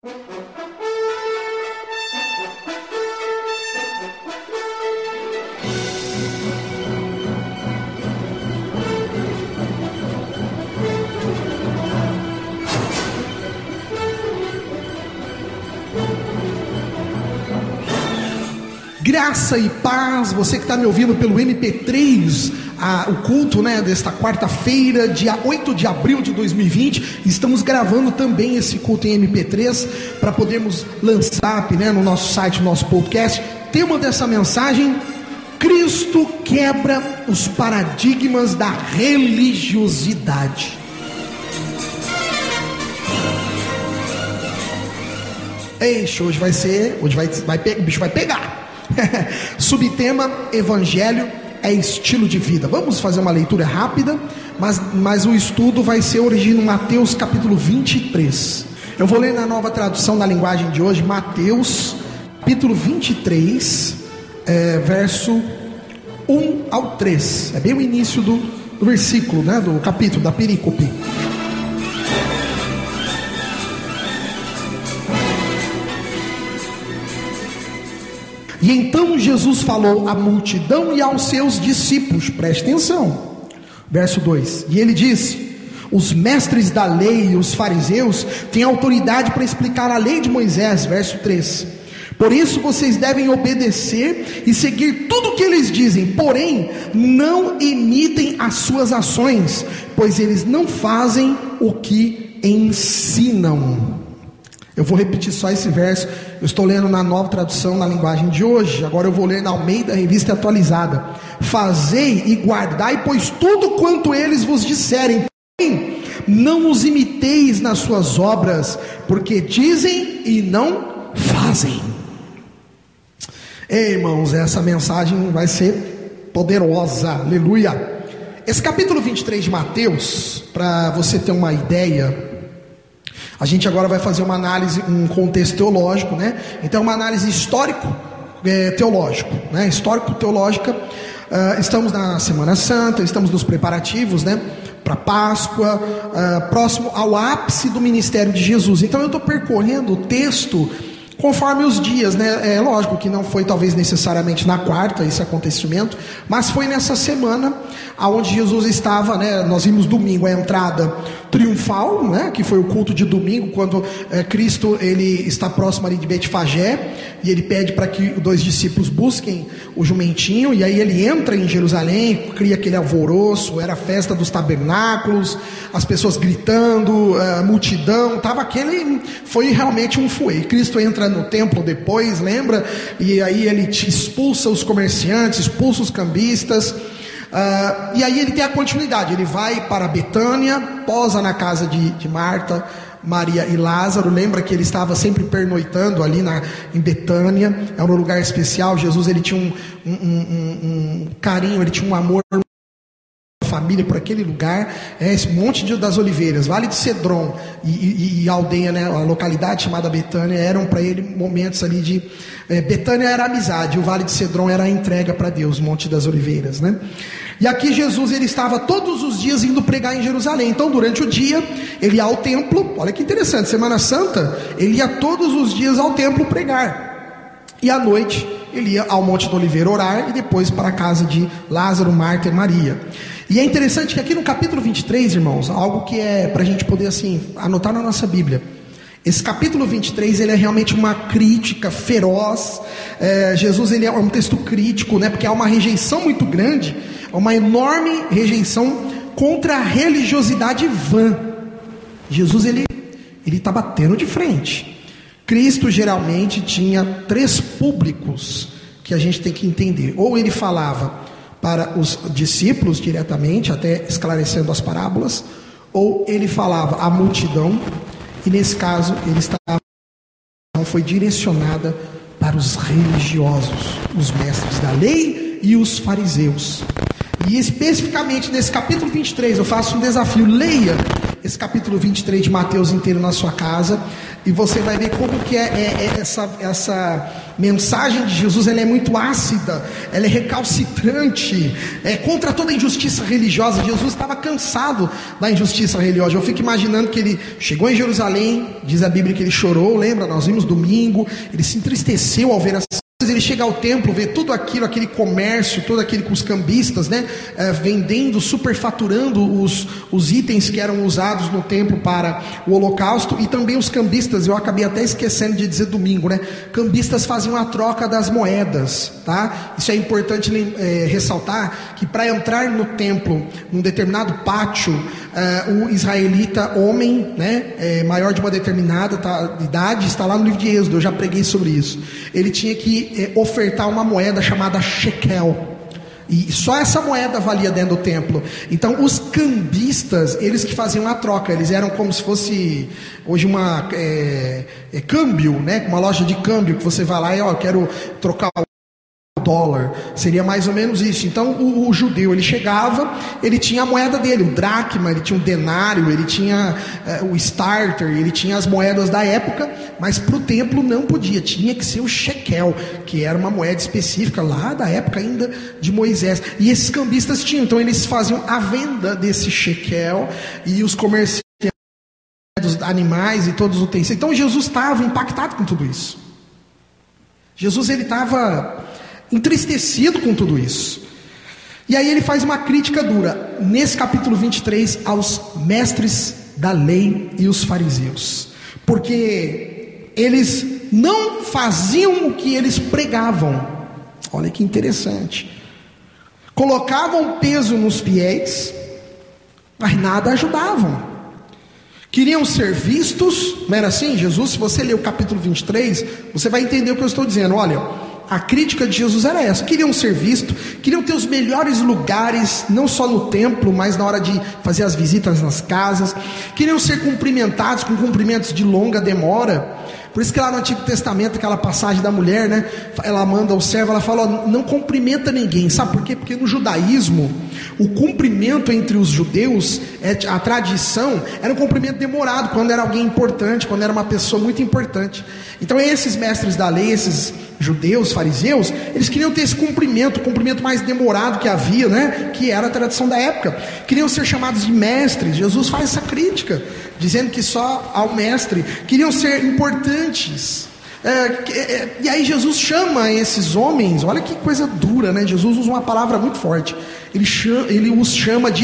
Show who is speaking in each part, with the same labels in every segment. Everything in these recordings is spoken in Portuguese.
Speaker 1: Graça e paz, você que está me ouvindo pelo MP3, o culto, desta quarta-feira, dia 8 de abril de 2020, estamos gravando também esse culto em MP3, para podermos lançar no nosso site, no nosso podcast. Tema dessa mensagem: Cristo quebra os paradigmas da religiosidade. Eixe, hoje o bicho vai pegar. Subtema: Evangelho é estilo de vida. Vamos fazer uma leitura rápida, mas o estudo vai ser originado em Mateus capítulo 23. Eu vou ler na Nova Tradução da Linguagem de hoje, Mateus capítulo 23, verso 1 ao 3. É bem o início do versículo, do capítulo, da perícope. E então Jesus falou à multidão e aos seus discípulos, preste atenção, verso 2, e ele disse: os mestres da lei e os fariseus têm autoridade para explicar a lei de Moisés, verso 3, por isso vocês devem obedecer e seguir tudo o que eles dizem, porém não imitem as suas ações, pois eles não fazem o que ensinam. Eu vou repetir só esse verso. Eu estou lendo na Nova Tradução, na linguagem de hoje. Agora eu vou ler na Almeida, Revista Atualizada. Fazei e guardai, pois tudo quanto eles vos disserem, porém não os imiteis nas suas obras, porque dizem e não fazem. Ei, irmãos, essa mensagem vai ser poderosa, aleluia. Esse capítulo 23 de Mateus, para você ter uma ideia, a gente agora vai fazer uma análise, um contexto teológico, Então, uma análise histórico-teológico, Histórico-teológica. Estamos na Semana Santa, estamos nos preparativos, para Páscoa, próximo ao ápice do ministério de Jesus. Então, eu estou percorrendo o texto conforme os dias, É lógico que não foi talvez necessariamente na quarta esse acontecimento, mas foi nessa semana aonde Jesus estava, Nós vimos domingo a entrada triunfal, que foi o culto de domingo, quando Cristo ele está próximo ali de Betfagé, e ele pede para que os dois discípulos busquem o jumentinho, e aí ele entra em Jerusalém, cria aquele alvoroço, era a festa dos tabernáculos, as pessoas gritando, a multidão, foi realmente um fuê. Cristo entra no templo depois, lembra? E aí ele expulsa os comerciantes, expulsa os cambistas, e aí ele tem a continuidade. Ele vai para Betânia, posa na casa de Marta, Maria e Lázaro. Lembra que ele estava sempre pernoitando ali em Betânia, é um lugar especial. Jesus ele tinha um carinho, ele tinha um amor família por aquele lugar, esse Monte das Oliveiras, Vale de Cedron e a aldeia, a localidade chamada Betânia, eram para ele momentos ali de... Betânia era amizade, o Vale de Cedron era a entrega para Deus, Monte das Oliveiras, E aqui Jesus ele estava todos os dias indo pregar em Jerusalém. Então durante o dia ele ia ao templo, olha que interessante, Semana Santa, ele ia todos os dias ao templo pregar, e à noite ele ia ao Monte da Oliveira orar, e depois para a casa de Lázaro, Marta e Maria. E é interessante que aqui no capítulo 23, irmãos, algo que é para a gente poder anotar na nossa Bíblia. Esse capítulo 23, ele é realmente uma crítica feroz. Jesus ele é um texto crítico, porque há uma rejeição muito grande, uma enorme rejeição contra a religiosidade vã. Jesus ele está batendo de frente. Cristo geralmente tinha 3 públicos que a gente tem que entender. Ou ele falava para os discípulos diretamente, até esclarecendo as parábolas, ou ele falava à multidão, e nesse caso foi direcionada para os religiosos, os mestres da lei e os fariseus. E especificamente nesse capítulo 23 eu faço um desafio: leia esse capítulo 23 de Mateus inteiro na sua casa, e você vai ver como que essa mensagem de Jesus, ela é muito ácida, ela é recalcitrante, é contra toda a injustiça religiosa. Jesus estava cansado da injustiça religiosa. Eu fico imaginando que ele chegou em Jerusalém, diz a Bíblia que ele chorou, lembra? Nós vimos domingo, ele se entristeceu ao ver as... Ele chega ao templo, vê tudo aquilo, aquele comércio, todo aquele com os cambistas, né, vendendo, superfaturando os itens que eram usados no templo para o holocausto, e também os cambistas, eu acabei até esquecendo de dizer domingo, né, cambistas faziam a troca das moedas, tá? Isso é importante ressaltar, que para entrar no templo, num determinado pátio, o israelita homem, né, maior de uma determinada idade, está lá no livro de Êxodo, eu já preguei sobre isso, ele tinha que ofertar uma moeda chamada shekel, e só essa moeda valia dentro do templo. Então os cambistas, eles que faziam a troca, eles eram como se fosse hoje uma câmbio, né, uma loja de câmbio, que você vai lá e eu quero trocar dólar, seria mais ou menos isso. Então o judeu, ele chegava, ele tinha a moeda dele, o dracma, ele tinha o denário, ele tinha o starter, ele tinha as moedas da época, mas para o templo não podia, tinha que ser o shekel, que era uma moeda específica lá da época ainda de Moisés, e esses cambistas tinham, então eles faziam a venda desse shekel, e os comerciantes dos animais e todos os utensílios. Então Jesus estava impactado com tudo isso. Jesus, ele estava entristecido com tudo isso. E aí ele faz uma crítica dura, nesse capítulo 23, aos mestres da lei e os fariseus, porque eles não faziam o que eles pregavam. Olha que interessante. Colocavam peso nos fiéis, mas nada ajudavam. Queriam ser vistos, não era assim? Jesus, se você ler o capítulo 23, você vai entender o que eu estou dizendo. Olha, a crítica de Jesus era essa: queriam ser vistos, queriam ter os melhores lugares, não só no templo, mas na hora de fazer as visitas nas casas, queriam ser cumprimentados com cumprimentos de longa demora. Por isso que lá no Antigo Testamento, aquela passagem da mulher, né, ela manda o servo, ela fala, ó, não cumprimenta ninguém. Sabe por quê? Porque no judaísmo, o cumprimento entre os judeus, a tradição, era um cumprimento demorado, quando era alguém importante, quando era uma pessoa muito importante. Então esses mestres da lei, esses judeus, fariseus, eles queriam ter esse cumprimento, o cumprimento mais demorado que havia, né, que era a tradição da época. Queriam ser chamados de mestres. Jesus faz essa crítica, dizendo que só ao mestre. Queriam ser importantes. E aí Jesus chama esses homens, olha que coisa dura, né? Jesus usa uma palavra muito forte. Ele os chama de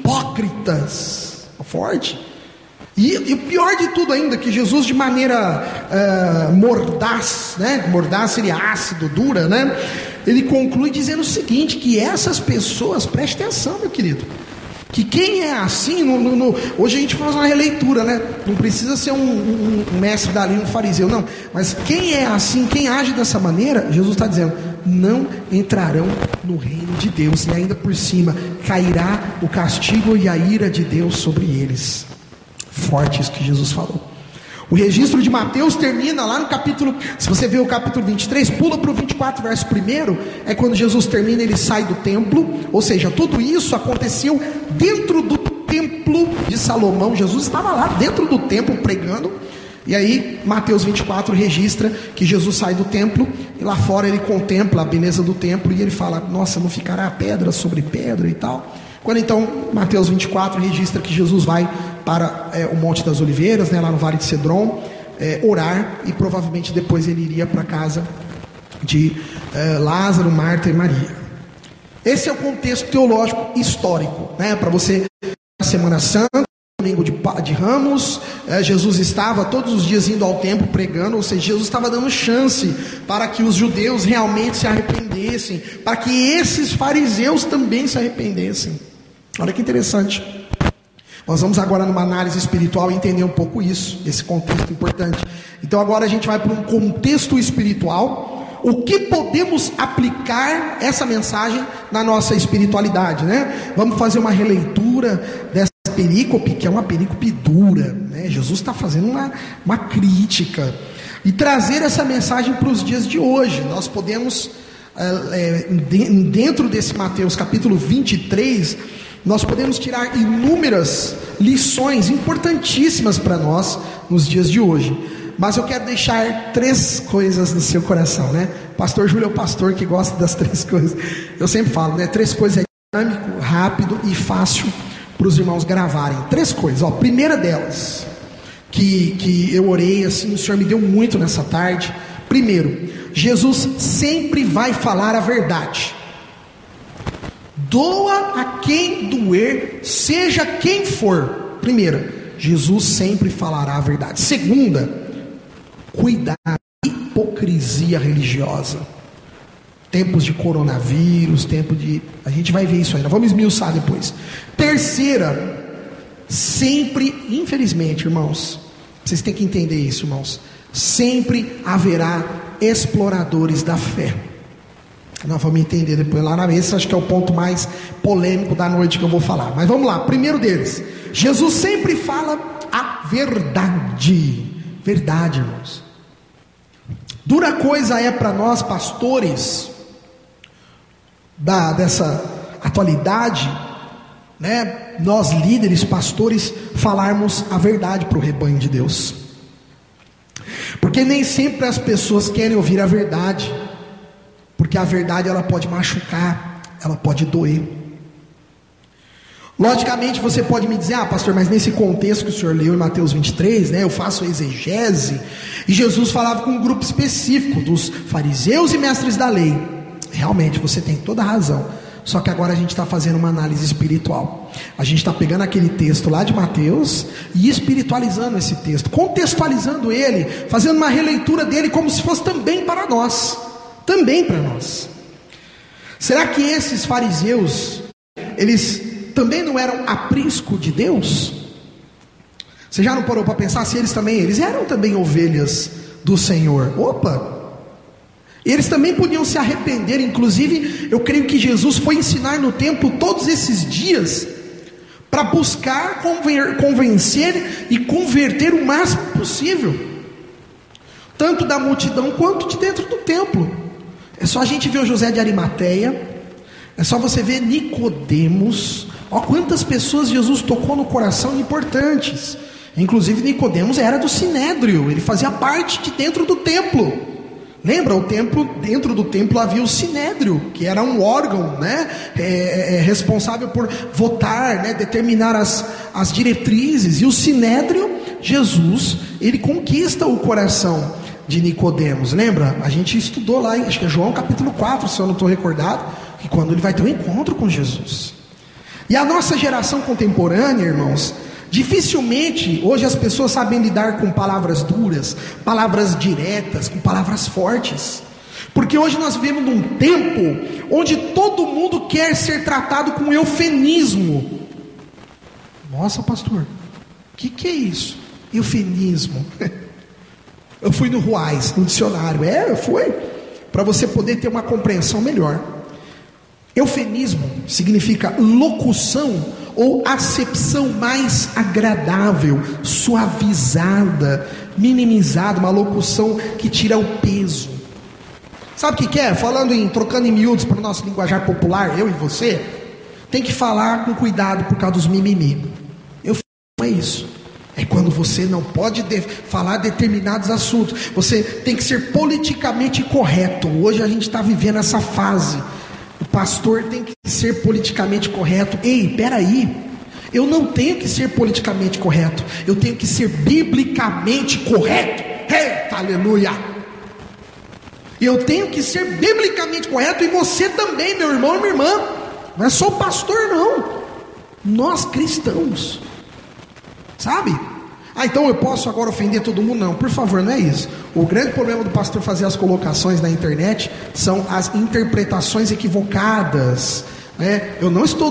Speaker 1: hipócritas. Forte. E o pior de tudo ainda, que Jesus, de maneira mordaz, né? Mordaz seria ácido, dura, né? Ele conclui dizendo o seguinte, que essas pessoas, preste atenção, meu querido, que quem é assim, hoje a gente faz uma releitura, né? Não precisa ser um mestre da lei, um fariseu, não. Mas quem é assim, quem age dessa maneira, Jesus está dizendo, não entrarão no reino de Deus, e ainda por cima cairá o castigo e a ira de Deus sobre eles. Forte isso que Jesus falou. O registro de Mateus termina lá no capítulo, se você vê o capítulo 23, pula para o 24, verso 1, é quando Jesus termina, ele sai do templo, ou seja, tudo isso aconteceu dentro do templo de Salomão. Jesus estava lá dentro do templo pregando, e aí Mateus 24 registra que Jesus sai do templo, e lá fora ele contempla a beleza do templo, e ele fala, nossa, não ficará pedra sobre pedra e tal. Quando então Mateus 24 registra que Jesus vai para o Monte das Oliveiras, né, lá no Vale de Cedron, orar, e provavelmente depois ele iria para a casa de Lázaro, Marta e Maria. Esse é o contexto teológico histórico, né, para você, na Semana Santa, domingo de Ramos, Jesus estava todos os dias indo ao templo pregando, ou seja, Jesus estava dando chance para que os judeus realmente se arrependessem, para que esses fariseus também se arrependessem. Olha que interessante. Nós vamos agora numa análise espiritual entender um pouco isso, esse contexto importante. Então agora a gente vai para um contexto espiritual. O que podemos aplicar essa mensagem na nossa espiritualidade, né? Vamos fazer uma releitura dessa perícope, que é uma perícope dura, né? Jesus está fazendo uma crítica, e trazer essa mensagem para os dias de hoje. Nós podemos, dentro desse Mateus capítulo 23, nós podemos tirar inúmeras lições importantíssimas para nós nos dias de hoje. Mas eu quero deixar 3 coisas no seu coração, né? Pastor Júlio é o pastor que gosta das 3 coisas. Eu sempre falo, né? 3 coisas é dinâmico, rápido e fácil para os irmãos gravarem. 3 coisas, ó. Primeira delas, que eu orei, assim, o Senhor me deu muito nessa tarde. Primeiro, Jesus sempre vai falar a verdade. Doa a quem doer, seja quem for. Primeira, Jesus sempre falará a verdade. Segunda, cuidar da hipocrisia religiosa. Tempos de coronavírus, a gente vai ver isso aí, nós vamos esmiuçar depois. Terceira, sempre, infelizmente, irmãos, vocês têm que entender isso, irmãos, sempre haverá exploradores da fé. Nós vamos entender depois lá na mesa. Acho que é o ponto mais polêmico da noite que eu vou falar. Mas vamos lá, primeiro deles, Jesus sempre fala a verdade. Verdade, irmãos. Dura coisa é para nós pastores dessa atualidade, né? Nós líderes, pastores, falarmos a verdade para o rebanho de Deus, porque nem sempre as pessoas querem ouvir a verdade. Porque a verdade ela pode machucar, ela pode doer. Logicamente você pode me dizer, pastor, mas nesse contexto que o senhor leu em Mateus 23, né, eu faço exegese, e Jesus falava com um grupo específico dos fariseus e mestres da lei. Realmente você tem toda a razão. Só que agora a gente está fazendo uma análise espiritual. A gente está pegando aquele texto lá de Mateus e espiritualizando esse texto, contextualizando ele, fazendo uma releitura dele como se fosse também para nós. Também para nós. Será que esses fariseus, eles também não eram aprisco de Deus? Você já não parou para pensar se eles eram também ovelhas do Senhor? Opa! Eles também podiam se arrepender. Inclusive, eu creio que Jesus foi ensinar no templo todos esses dias para buscar convencer e converter o máximo possível, tanto da multidão quanto de dentro do templo. É só a gente ver o José de Arimateia, é só você ver Nicodemos. Ó, quantas pessoas Jesus tocou no coração importantes. Inclusive Nicodemos era do Sinédrio, ele fazia parte de dentro do templo. Lembra, o templo, dentro do templo havia o Sinédrio, que era um órgão, né, responsável por votar, né, determinar as diretrizes. E o Sinédrio, Jesus, ele conquista o coração de Nicodemos. Lembra? A gente estudou lá, acho que é João capítulo 4, se eu não estou recordado, que quando ele vai ter um encontro com Jesus. E a nossa geração contemporânea, irmãos, dificilmente hoje as pessoas sabem lidar com palavras duras, palavras diretas, com palavras fortes, porque hoje nós vivemos num tempo onde todo mundo quer ser tratado com eufemismo. Nossa, pastor, o que é isso? Eufemismo. Eu fui no Ruais, no dicionário. Eu fui, para você poder ter uma compreensão melhor. Eufemismo significa locução ou acepção mais agradável, suavizada, minimizada, uma locução que tira o peso. Sabe o que é? Trocando em miúdos para o nosso linguajar popular, eu e você, tem que falar com cuidado por causa dos mimimi. Eufemismo é isso. É quando você não pode falar determinados assuntos. Você tem que ser politicamente correto. Hoje a gente está vivendo essa fase. O pastor tem que ser politicamente correto. Ei, peraí. Eu não tenho que ser politicamente correto. Eu tenho que ser biblicamente correto. Eita, aleluia. Eu tenho que ser biblicamente correto. E você também, meu irmão e minha irmã. Não é só o pastor, não. Nós cristãos. Sabe? Então eu posso agora ofender todo mundo? Não, por favor, não é isso. O grande problema do pastor fazer as colocações na internet são as interpretações equivocadas, né? Eu não estou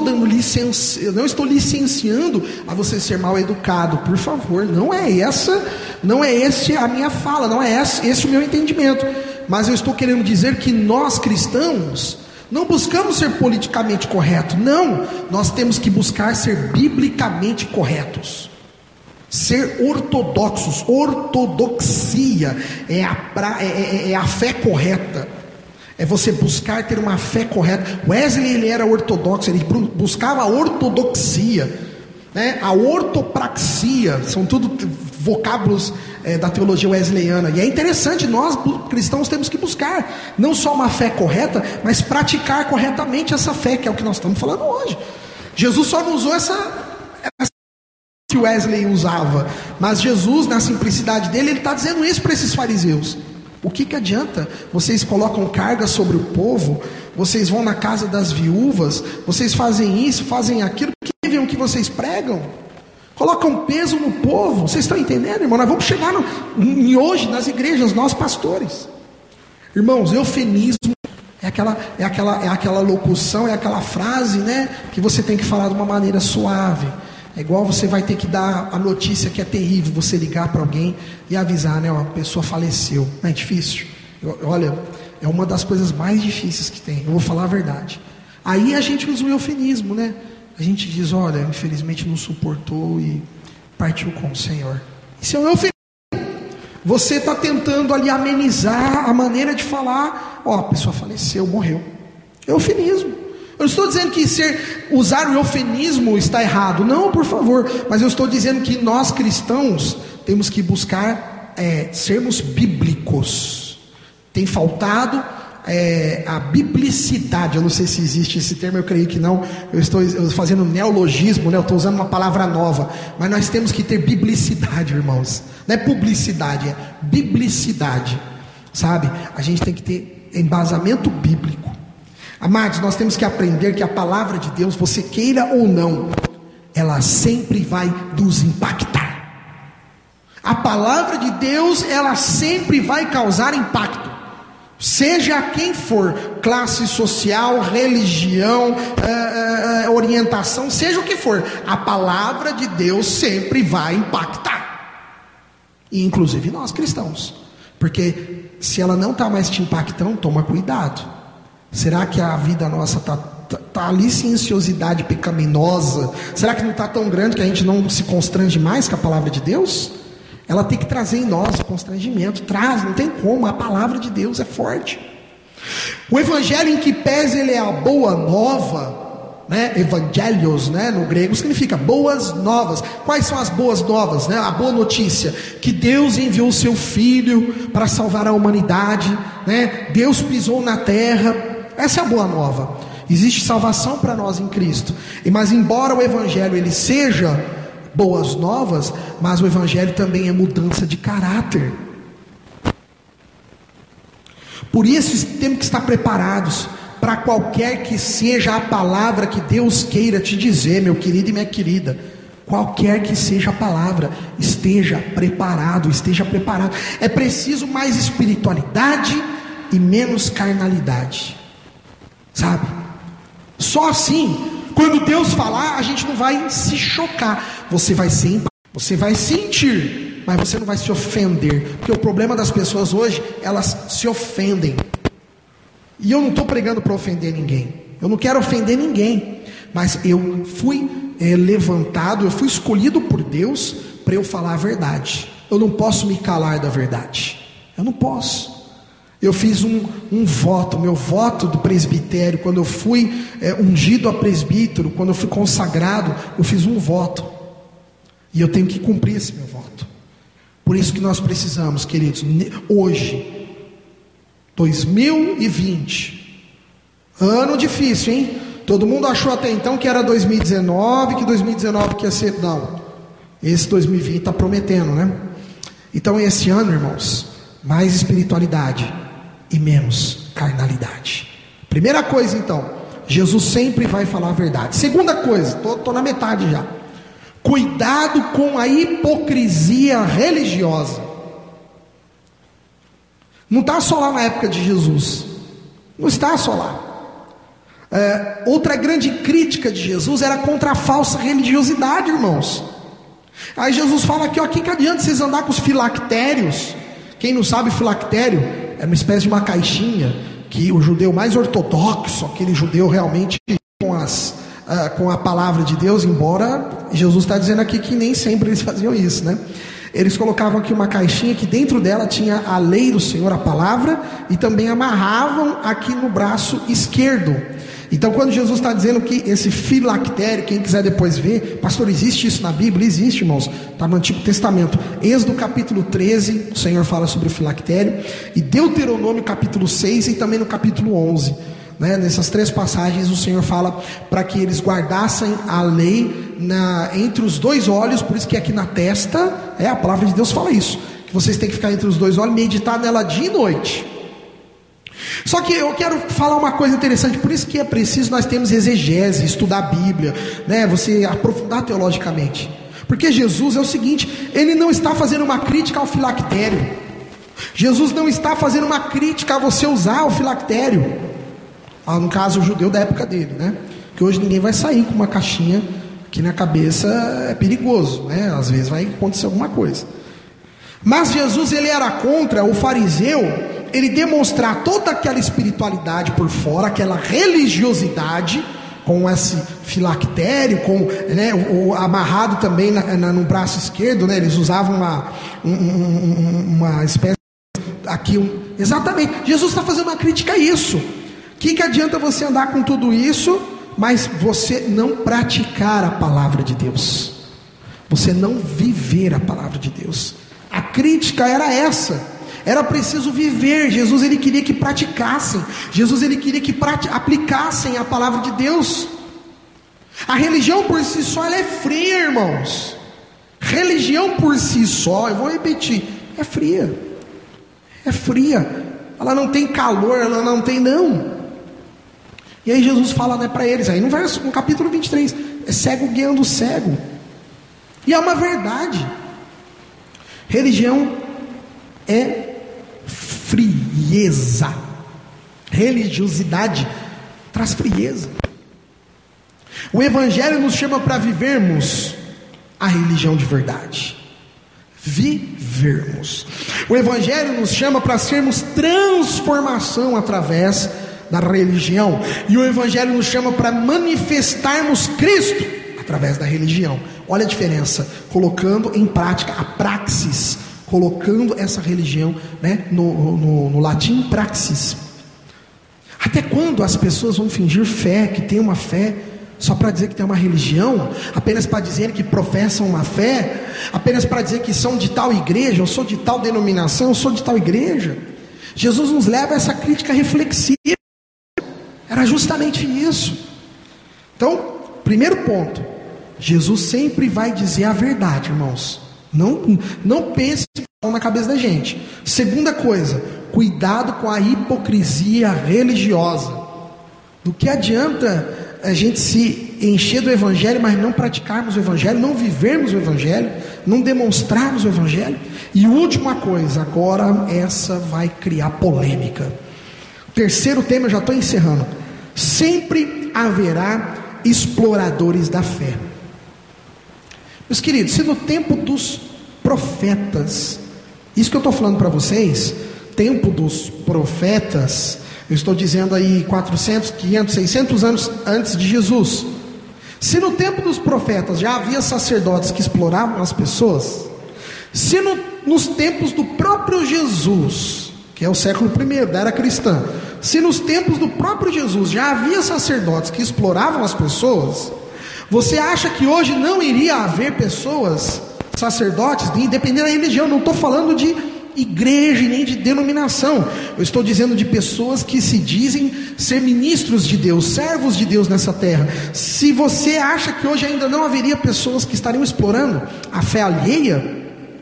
Speaker 1: licenciando a você ser mal educado, por favor. Não é essa a minha fala, não é esse o meu entendimento. Mas eu estou querendo dizer que nós cristãos não buscamos ser politicamente corretos. Não, nós temos que buscar ser biblicamente corretos. Ser ortodoxos. Ortodoxia é a fé correta, É você buscar ter uma fé correta. Wesley, ele era ortodoxo, ele buscava a ortodoxia, né? A ortopraxia, são tudo vocábulos da teologia wesleyana. E é interessante, nós cristãos temos que buscar não só uma fé correta, mas praticar corretamente essa fé, que é o que nós estamos falando hoje. Jesus só não usou essa que Wesley usava, mas Jesus, na simplicidade dele, ele está dizendo isso para esses fariseus. O que adianta? Vocês colocam carga sobre o povo, vocês vão na casa das viúvas, vocês fazem isso, fazem aquilo, que vivem o que vocês pregam, colocam peso no povo. Vocês estão entendendo, irmão? Nós vamos chegar hoje nas igrejas, nós pastores, irmãos, eufemismo é aquela locução, é aquela frase, né, que você tem que falar de uma maneira suave. É igual você vai ter que dar a notícia que é terrível, você ligar para alguém e avisar, né? Ó, a pessoa faleceu. Não é difícil? Olha, é uma das coisas mais difíceis que tem. Eu vou falar a verdade. Aí a gente usa o eufemismo, né? A gente diz, olha, infelizmente não suportou e partiu com o Senhor. Isso é um eufemismo. Você está tentando ali amenizar a maneira de falar. Ó, a pessoa faleceu, morreu. Eufemismo. Eu não estou dizendo que usar o eufemismo está errado, não, por favor, mas eu estou dizendo que nós cristãos temos que buscar sermos bíblicos. Tem faltado a biblicidade. Eu não sei se existe esse termo, eu creio que não. Eu estou fazendo neologismo, né? Eu estou usando uma palavra nova, mas nós temos que ter biblicidade, irmãos. Não é publicidade, é biblicidade, sabe? A gente tem que ter embasamento bíblico. Amados, nós temos que aprender que a palavra de Deus, você queira ou não, ela sempre vai nos impactar. A palavra de Deus, ela sempre vai causar impacto, seja quem for, classe social, religião, orientação, seja o que for, a palavra de Deus sempre vai impactar, e inclusive nós cristãos, porque se ela não está mais te impactando, toma cuidado. Será que a vida nossa está ali, licenciosidade pecaminosa? Será que não está tão grande que a gente não se constrange mais com a palavra de Deus? Ela tem que trazer em nós constrangimento. Traz, não tem como, a palavra de Deus é forte. O evangelho, em que pese ele é a boa nova, né? Evangelios, né? No grego significa boas novas. Quais são as boas novas, né? A boa notícia, que Deus enviou o seu Filho para salvar a humanidade, né? Deus pisou na terra. Essa é a boa nova. Existe salvação para nós em Cristo. Mas embora o evangelho ele seja boas novas, mas o evangelho também é mudança de caráter. Por isso temos que estar preparados para qualquer que seja a palavra que Deus queira te dizer, meu querido e minha querida. Qualquer que seja a palavra, esteja preparado, esteja preparado. É preciso mais espiritualidade e menos carnalidade, sabe? Só assim, quando Deus falar, a gente não vai se chocar. Você vai sentir, mas você não vai se ofender, porque o problema das pessoas hoje, elas se ofendem. E eu não estou pregando para ofender ninguém, eu não quero ofender ninguém, mas eu fui levantado, eu fui escolhido por Deus para eu falar a verdade. Eu não posso me calar da verdade, eu não posso. Eu fiz um voto, meu voto do presbitério, quando eu fui ungido a presbítero, quando eu fui consagrado, eu fiz um voto, e eu tenho que cumprir esse meu voto. Por isso que nós precisamos, queridos, hoje, 2020, ano difícil, hein? Todo mundo achou até então que era 2019, que 2019 que ia ser, não, esse 2020 está prometendo, né? Então esse ano, irmãos, mais espiritualidade e menos carnalidade. Primeira coisa, então, Jesus sempre vai falar a verdade. Segunda coisa, estou na metade já. Cuidado com a hipocrisia religiosa. Não está só lá na época de Jesus, não está só lá. Outra grande crítica de Jesus era contra a falsa religiosidade, irmãos. Aí Jesus fala aqui, ó, que adianta vocês andar com os filactérios? Quem não sabe, filactério é uma espécie de uma caixinha que o judeu mais ortodoxo, aquele judeu realmente com a palavra de Deus, embora Jesus está dizendo aqui que nem sempre eles faziam isso, né? eles colocavam aqui uma caixinha que dentro dela tinha a lei do Senhor, a palavra, e também amarravam aqui no braço esquerdo. Então quando Jesus está dizendo que esse filactério, quem quiser depois ver, pastor, existe isso na Bíblia? Existe, irmãos, está no Antigo Testamento. Êxodo capítulo 13, o Senhor fala sobre o filactério, e Deuteronômio capítulo 6 e também no capítulo 11, né? Nessas 3 passagens o Senhor fala para que eles guardassem a lei entre os 2 olhos, por isso que aqui na testa, a palavra de Deus fala isso, que vocês têm que ficar entre os 2 olhos, meditar nela dia e noite. Só que eu quero falar uma coisa interessante, por isso que é preciso nós termos exegese, estudar a Bíblia, né? Você aprofundar teologicamente, porque Jesus é o seguinte, ele não está fazendo uma crítica ao filactério, Jesus não está fazendo uma crítica a você usar o filactério, no caso o judeu da época dele, né? Que hoje ninguém vai sair com uma caixinha aqui na cabeça, é perigoso, né? Às vezes vai acontecer alguma coisa. Mas Jesus, ele era contra o fariseu ele demonstrar toda aquela espiritualidade por fora, aquela religiosidade, com esse filactério, com, né, o amarrado também no braço esquerdo, né? Eles usavam uma espécie aqui, exatamente, Jesus está fazendo uma crítica a isso. O que adianta você andar com tudo isso, mas você não praticar a palavra de Deus, você não viver a palavra de Deus? A crítica era essa. Era preciso viver. Jesus, ele queria que praticassem. Jesus, ele queria que aplicassem a palavra de Deus. A religião por si só, ela é fria, irmãos. Religião por si só, eu vou repetir, é fria. É fria. Ela não tem calor, ela não tem não. E aí Jesus fala, né, para eles, aí no capítulo 23, é cego guiando cego. E é uma verdade. Religião é frieza. Religiosidade traz frieza. O Evangelho nos chama para vivermos a religião de verdade. Vivermos. O Evangelho nos chama para sermos transformação através da religião. E o Evangelho nos chama para manifestarmos Cristo através da religião. Olha a diferença, colocando em prática a praxis, colocando essa religião, né, no latim praxis. Até quando as pessoas vão fingir fé, que tem uma fé, só para dizer que tem uma religião, apenas para dizer que professam uma fé, apenas para dizer que são de tal igreja, eu sou de tal denominação, eu sou de tal igreja? Jesus nos leva a essa crítica reflexiva. Era justamente isso. Então, primeiro ponto, Jesus sempre vai dizer a verdade, irmãos. Não pense na cabeça da gente. Segunda coisa, cuidado com a hipocrisia religiosa. Do que adianta a gente se encher do Evangelho, mas não praticarmos o Evangelho, não vivermos o Evangelho, não demonstrarmos o Evangelho? E última coisa, agora essa vai criar polêmica. Terceiro tema, eu já estou encerrando. Sempre haverá exploradores da fé. Meus queridos, se no tempo dos profetas, isso que eu estou falando para vocês, tempo dos profetas, eu estou dizendo aí 400, 500, 600 anos antes de Jesus. Se no tempo dos profetas já havia sacerdotes que exploravam as pessoas, se nos tempos do próprio Jesus, que é o século I da era cristã, se nos tempos do próprio Jesus já havia sacerdotes que exploravam as pessoas, você acha que hoje não iria haver pessoas, sacerdotes, independente da religião? Não estou falando de igreja e nem de denominação, eu estou dizendo de pessoas que se dizem ser ministros de Deus, servos de Deus nessa terra. Se você acha que hoje ainda não haveria pessoas que estariam explorando a fé alheia,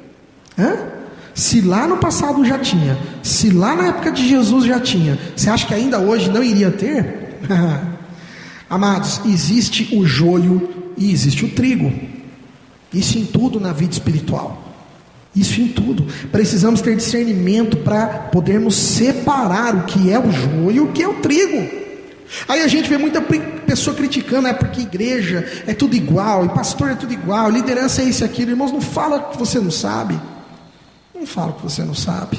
Speaker 1: se lá no passado já tinha, se lá na época de Jesus já tinha, você acha que ainda hoje não iria ter? Amados, existe o joio e existe o trigo. Isso em tudo na vida espiritual. Isso em tudo. Precisamos ter discernimento para podermos separar o que é o joio e o que é o trigo. Aí a gente vê muita pessoa criticando, porque igreja é tudo igual, e pastor é tudo igual, liderança é isso e aquilo. Irmãos, não fala que você não sabe. Não fala que você não sabe.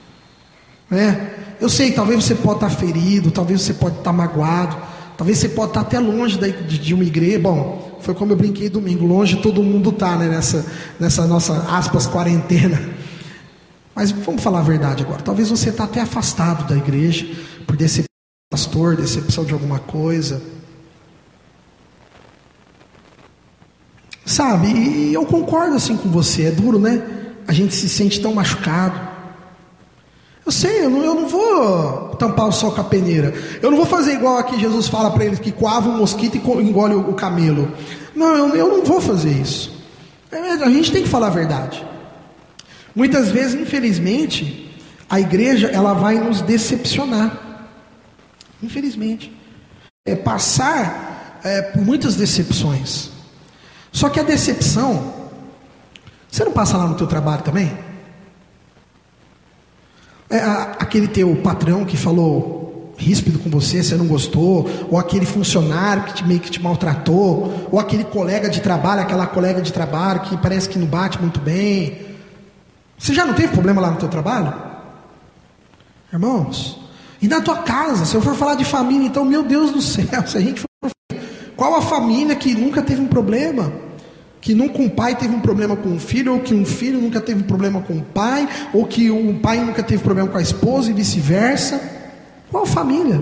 Speaker 1: Eu sei, talvez você pode estar ferido, talvez você pode estar magoado, talvez você pode estar até longe de uma igreja. Bom, foi como eu brinquei domingo, longe todo mundo está, né, nessa nossa, aspas, quarentena. Mas vamos falar a verdade agora. Talvez você está até afastado da igreja, por decepção do pastor, decepção de alguma coisa. Sabe, e eu concordo assim com você, é duro, né? A gente se sente tão machucado. Eu sei, eu não vou tampar o sol com a peneira. Eu não vou fazer igual aqui Jesus fala para eles, que coava um mosquito e engole o camelo. Não, eu não vou fazer isso. A gente tem que falar a verdade. Muitas vezes, infelizmente, a igreja ela vai nos decepcionar. Infelizmente. Passar por muitas decepções. Só que a decepção, você não passa lá no teu trabalho também? Aquele teu patrão que falou ríspido com você, você não gostou, ou aquele funcionário que meio que te maltratou, ou aquele colega de trabalho, aquela colega de trabalho que parece que não bate muito bem. Você já não teve problema lá no teu trabalho? Irmãos, e na tua casa, se eu for falar de família, então, meu Deus do céu, se a gente for, qual a família que nunca teve um problema? Que nunca um pai teve um problema com um filho, ou que um filho nunca teve um problema com o pai, ou que um pai nunca teve problema com a esposa e vice-versa. Qual família?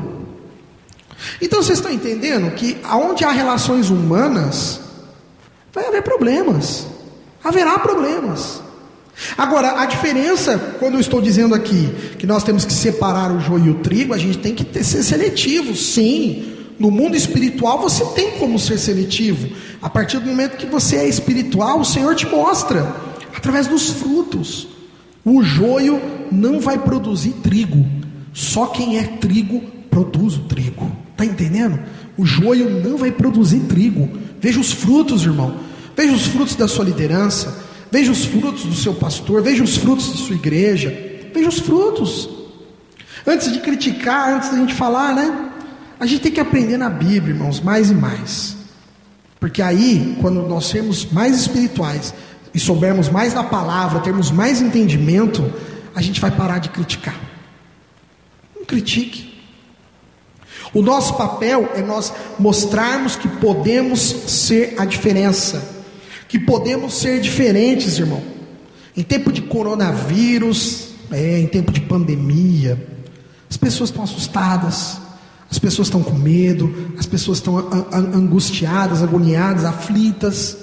Speaker 1: Então vocês estão entendendo que onde há relações humanas, vai haver problemas. Haverá problemas. Agora, a diferença, quando eu estou dizendo aqui que nós temos que separar o joio e o trigo, a gente tem que ser seletivo, sim. No mundo espiritual você tem como ser seletivo. A partir do momento que você é espiritual, o Senhor te mostra através dos frutos. O joio não vai produzir trigo. Só quem é trigo produz o trigo. Está entendendo? O joio não vai produzir trigo. Veja os frutos, irmão. Veja os frutos da sua liderança. Veja os frutos do seu pastor. Veja os frutos da sua igreja. Veja os frutos. Antes de criticar, antes da gente falar, né? A gente tem que aprender na Bíblia, irmãos, mais e mais. Porque aí, quando nós sermos mais espirituais e soubermos mais da palavra, termos mais entendimento, a gente vai parar de criticar. Não critique. O nosso papel é nós mostrarmos que podemos ser a diferença, que podemos ser diferentes, irmão. Em tempo de coronavírus, em tempo de pandemia, as pessoas estão assustadas. As pessoas estão com medo, as pessoas estão angustiadas, agoniadas, aflitas.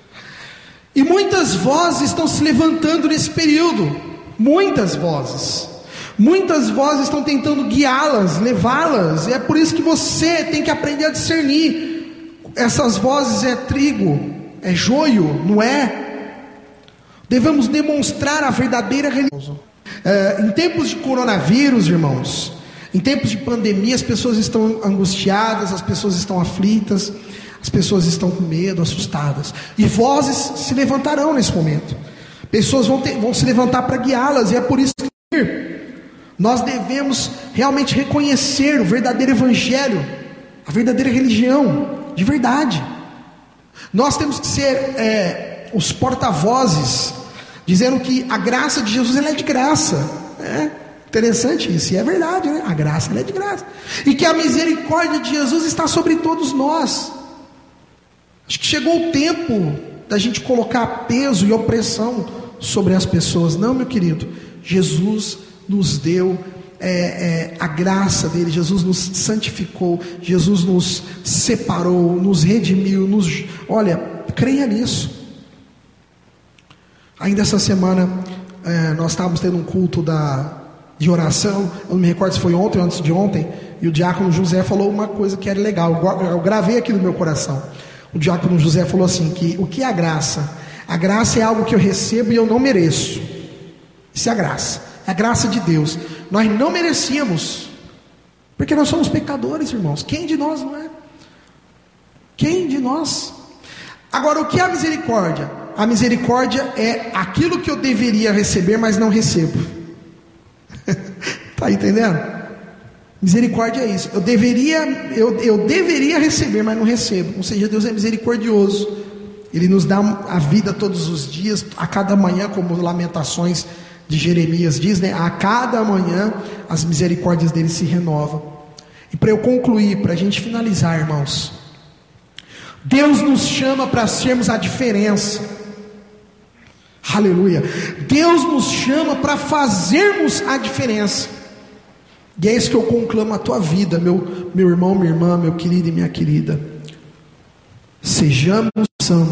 Speaker 1: E muitas vozes estão se levantando nesse período. Muitas vozes. Muitas vozes estão tentando guiá-las, levá-las. E é por isso que você tem que aprender a discernir. Essas vozes é trigo, é joio, não é? Devemos demonstrar a verdadeira religião. Em tempos de coronavírus, irmãos, em tempos de pandemia, as pessoas estão angustiadas, as pessoas estão aflitas, as pessoas estão com medo, assustadas. E vozes se levantarão nesse momento. Pessoas vão se levantar para guiá-las, e é por isso que nós devemos realmente reconhecer o verdadeiro evangelho, a verdadeira religião, de verdade. Nós temos que ser os porta-vozes, dizendo que a graça de Jesus ela é de graça, Interessante isso, e é verdade, né? A graça ela é de graça. E que a misericórdia de Jesus está sobre todos nós. Acho que chegou o tempo da gente colocar peso e opressão sobre as pessoas. Não, meu querido, Jesus nos deu a graça dele, Jesus nos santificou, Jesus nos separou, nos redimiu, olha, creia nisso. Ainda essa semana nós estávamos tendo um culto de oração, eu não me recordo se foi ontem ou antes de ontem, e o diácono José falou uma coisa que era legal, eu gravei aqui no meu coração. O diácono José falou assim, que o que é a graça? A graça é algo que eu recebo e eu não mereço. Isso é a graça, é a graça de Deus. Nós não merecíamos, porque nós somos pecadores, irmãos. Quem de nós não é? Quem de nós? Agora, o que é a misericórdia? A misericórdia é aquilo que eu deveria receber, mas não recebo. Está entendendo? Misericórdia é isso. Eu deveria receber, mas não recebo. Ou seja, Deus é misericordioso. Ele nos dá a vida todos os dias, a cada manhã, como Lamentações de Jeremias diz, né? A cada manhã as misericórdias dele se renovam. E para eu concluir, para a gente finalizar, irmãos, Deus nos chama para sermos a diferença. Aleluia. Deus nos chama para fazermos a diferença. E é isso que eu conclamo a tua vida, meu irmão, minha irmã, meu querido e minha querida. Sejamos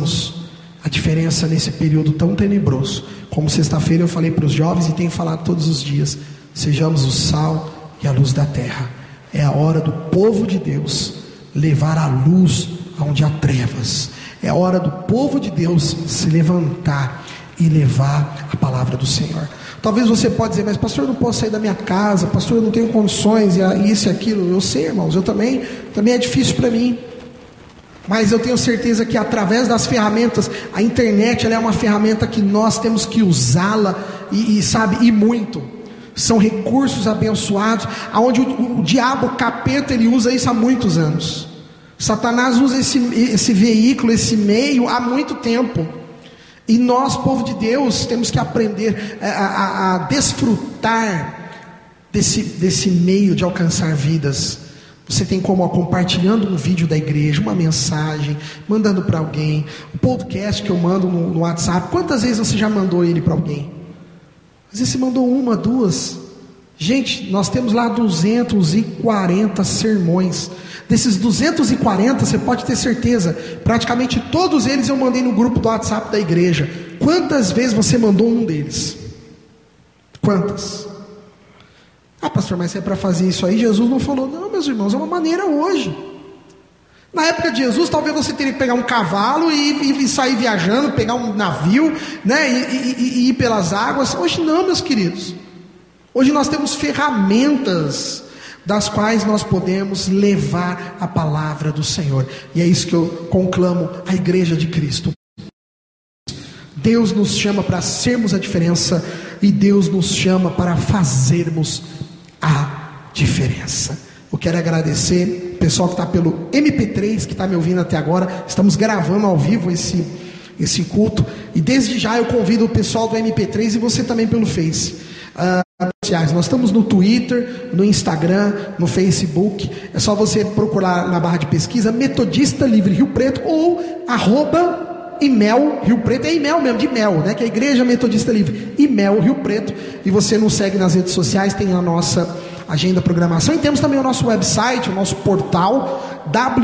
Speaker 1: a diferença nesse período tão tenebroso. Como sexta-feira eu falei para os jovens e tenho falado todos os dias: sejamos o sal e a luz da terra. É a hora do povo de Deus levar a luz onde há trevas. É a hora do povo de Deus se levantar e levar a palavra do Senhor. Talvez você pode dizer: mas pastor, eu não posso sair da minha casa, pastor, eu não tenho condições, e isso e aquilo. Eu sei, irmãos, eu também é difícil para mim. Mas eu tenho certeza que através das ferramentas, a internet, ela é uma ferramenta que nós temos que usá-la e muito. São recursos abençoados, aonde o diabo, o capeta, ele usa isso há muitos anos. Satanás usa esse veículo, esse meio há muito tempo. E nós, povo de Deus, temos que aprender a desfrutar desse meio de alcançar vidas. Você tem como compartilhando um vídeo da igreja, uma mensagem, mandando para alguém, o podcast que eu mando no WhatsApp. Quantas vezes você já mandou ele para alguém? Às vezes você mandou uma, duas. Gente, nós temos lá 240 sermões. Desses 240, você pode ter certeza, praticamente todos eles eu mandei no grupo do WhatsApp da igreja. Quantas vezes você mandou um deles? Quantas? Ah, pastor, mas se é para fazer isso aí, Jesus não falou. Não, meus irmãos, é uma maneira hoje. Na época de Jesus, talvez você teria que pegar um cavalo e sair viajando, pegar um navio, né, e ir pelas águas. Hoje não, meus queridos. Hoje nós temos ferramentas das quais nós podemos levar a palavra do Senhor. E é isso que eu conclamo a igreja de Cristo. Deus nos chama para sermos a diferença, e Deus nos chama para fazermos a diferença. Eu quero agradecer o pessoal que está pelo MP3, que está me ouvindo até agora. Estamos gravando ao vivo esse culto, e desde já eu convido o pessoal do MP3 e você também pelo Face. Nós estamos no Twitter, no Instagram, no Facebook. É só você procurar na barra de pesquisa Metodista Livre Rio Preto, ou @Imel Rio Preto. É Imel mesmo, de Mel, né? Que é a Igreja Metodista Livre Imel Rio Preto. E você nos segue nas redes sociais, tem a nossa agenda, programação, e temos também o nosso website, o nosso portal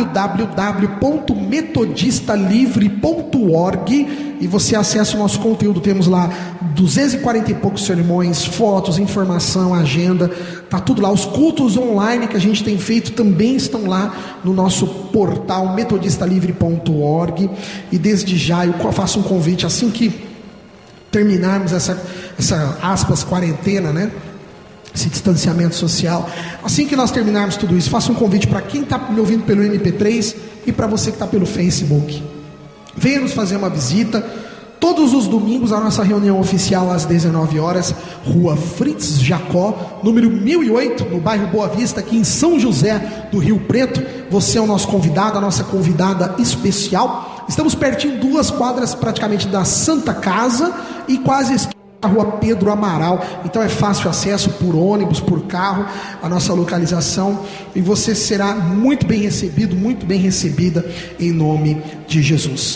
Speaker 1: www.metodistalivre.org, e você acessa o nosso conteúdo. Temos lá 240 e poucos sermões, fotos, informação, agenda, tá tudo lá. Os cultos online que a gente tem feito também estão lá no nosso portal metodistalivre.org. E desde já eu faço um convite, assim que terminarmos essa aspas quarentena, né, esse distanciamento social, assim que nós terminarmos tudo isso, faço um convite para quem está me ouvindo pelo MP3 e para você que está pelo Facebook. Venha nos fazer uma visita. Todos os domingos a nossa reunião oficial às 19 horas, Rua Fritz Jacó, número 1008, no bairro Boa Vista, aqui em São José do Rio Preto. Você é o nosso convidado, a nossa convidada especial. Estamos pertinho, 2 quadras praticamente da Santa Casa, e quase a Rua Pedro Amaral. Então é fácil acesso por ônibus, por carro, a nossa localização, e você será muito bem recebido, muito bem recebida, em nome de Jesus.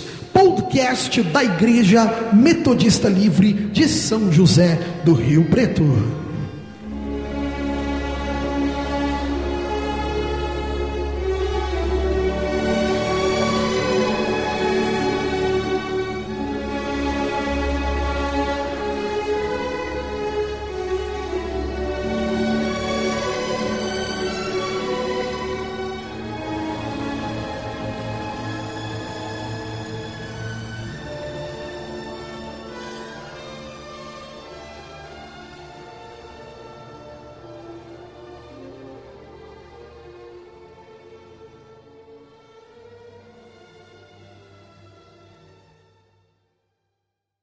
Speaker 1: Podcast da Igreja Metodista Livre de São José do Rio Preto.